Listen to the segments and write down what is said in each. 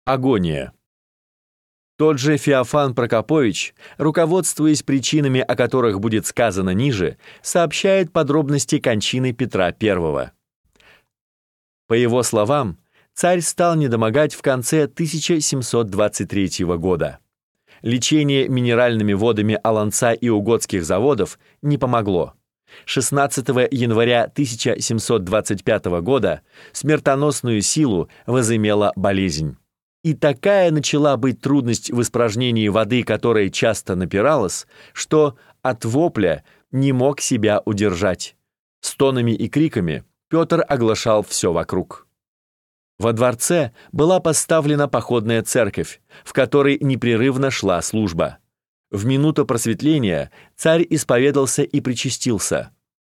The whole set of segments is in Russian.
Агония. Тот же Феофан Прокопович, руководствуясь причинами, о которых будет сказано ниже, сообщает подробности кончины Петра I. По его словам, царь стал недомогать в конце 1723 года. Лечение минеральными водами Аланца и Угодских заводов не помогло. 16 января 1725 года смертоносную силу возымела болезнь. И такая начала быть трудность в испражнении воды, которая часто напиралась, что от вопля не мог себя удержать. Стонами и криками Петр оглашал все вокруг. Во дворце была поставлена походная церковь, в которой непрерывно шла служба. В минуту просветления царь исповедался и причастился.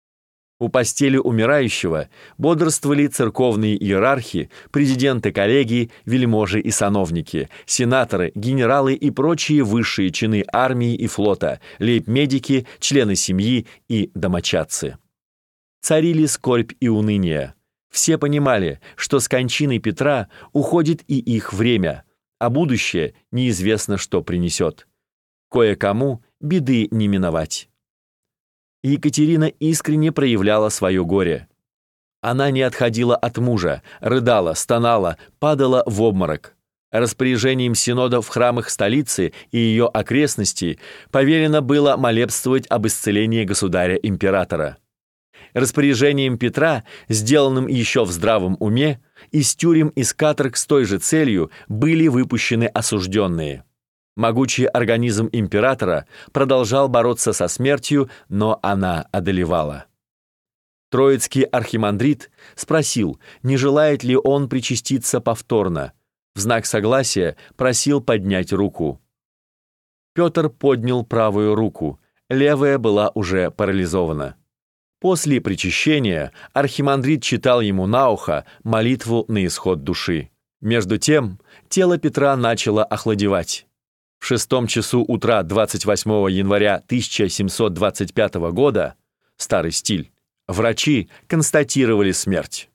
У постели умирающего бодрствовали церковные иерархи, президенты коллегий, вельможи и сановники, сенаторы, генералы и прочие высшие чины армии и флота, лейб-медики, члены семьи и домочадцы. Царили скорбь и уныние. Все понимали, что с кончиной Петра уходит и их время, а будущее неизвестно, что принесет. Кое-кому беды не миновать. Екатерина искренне проявляла свое горе. Она не отходила от мужа, рыдала, стонала, падала в обморок. Распоряжением синода в храмах столицы и ее окрестностей повелено было молебствовать об исцелении государя-императора. Распоряжением Петра, сделанным еще в здравом уме, из тюрем и с каторг с той же целью были выпущены осужденные. Могучий организм императора продолжал бороться со смертью, но она одолевала. Троицкий архимандрит спросил, не желает ли он причаститься повторно. В знак согласия просил поднять руку. Петр поднял правую руку, левая была уже парализована. После причащения архимандрит читал ему на ухо молитву на исход души. Между тем тело Петра начало охладевать. В 6 часу утра 28 января 1725 года, старый стиль, врачи констатировали смерть.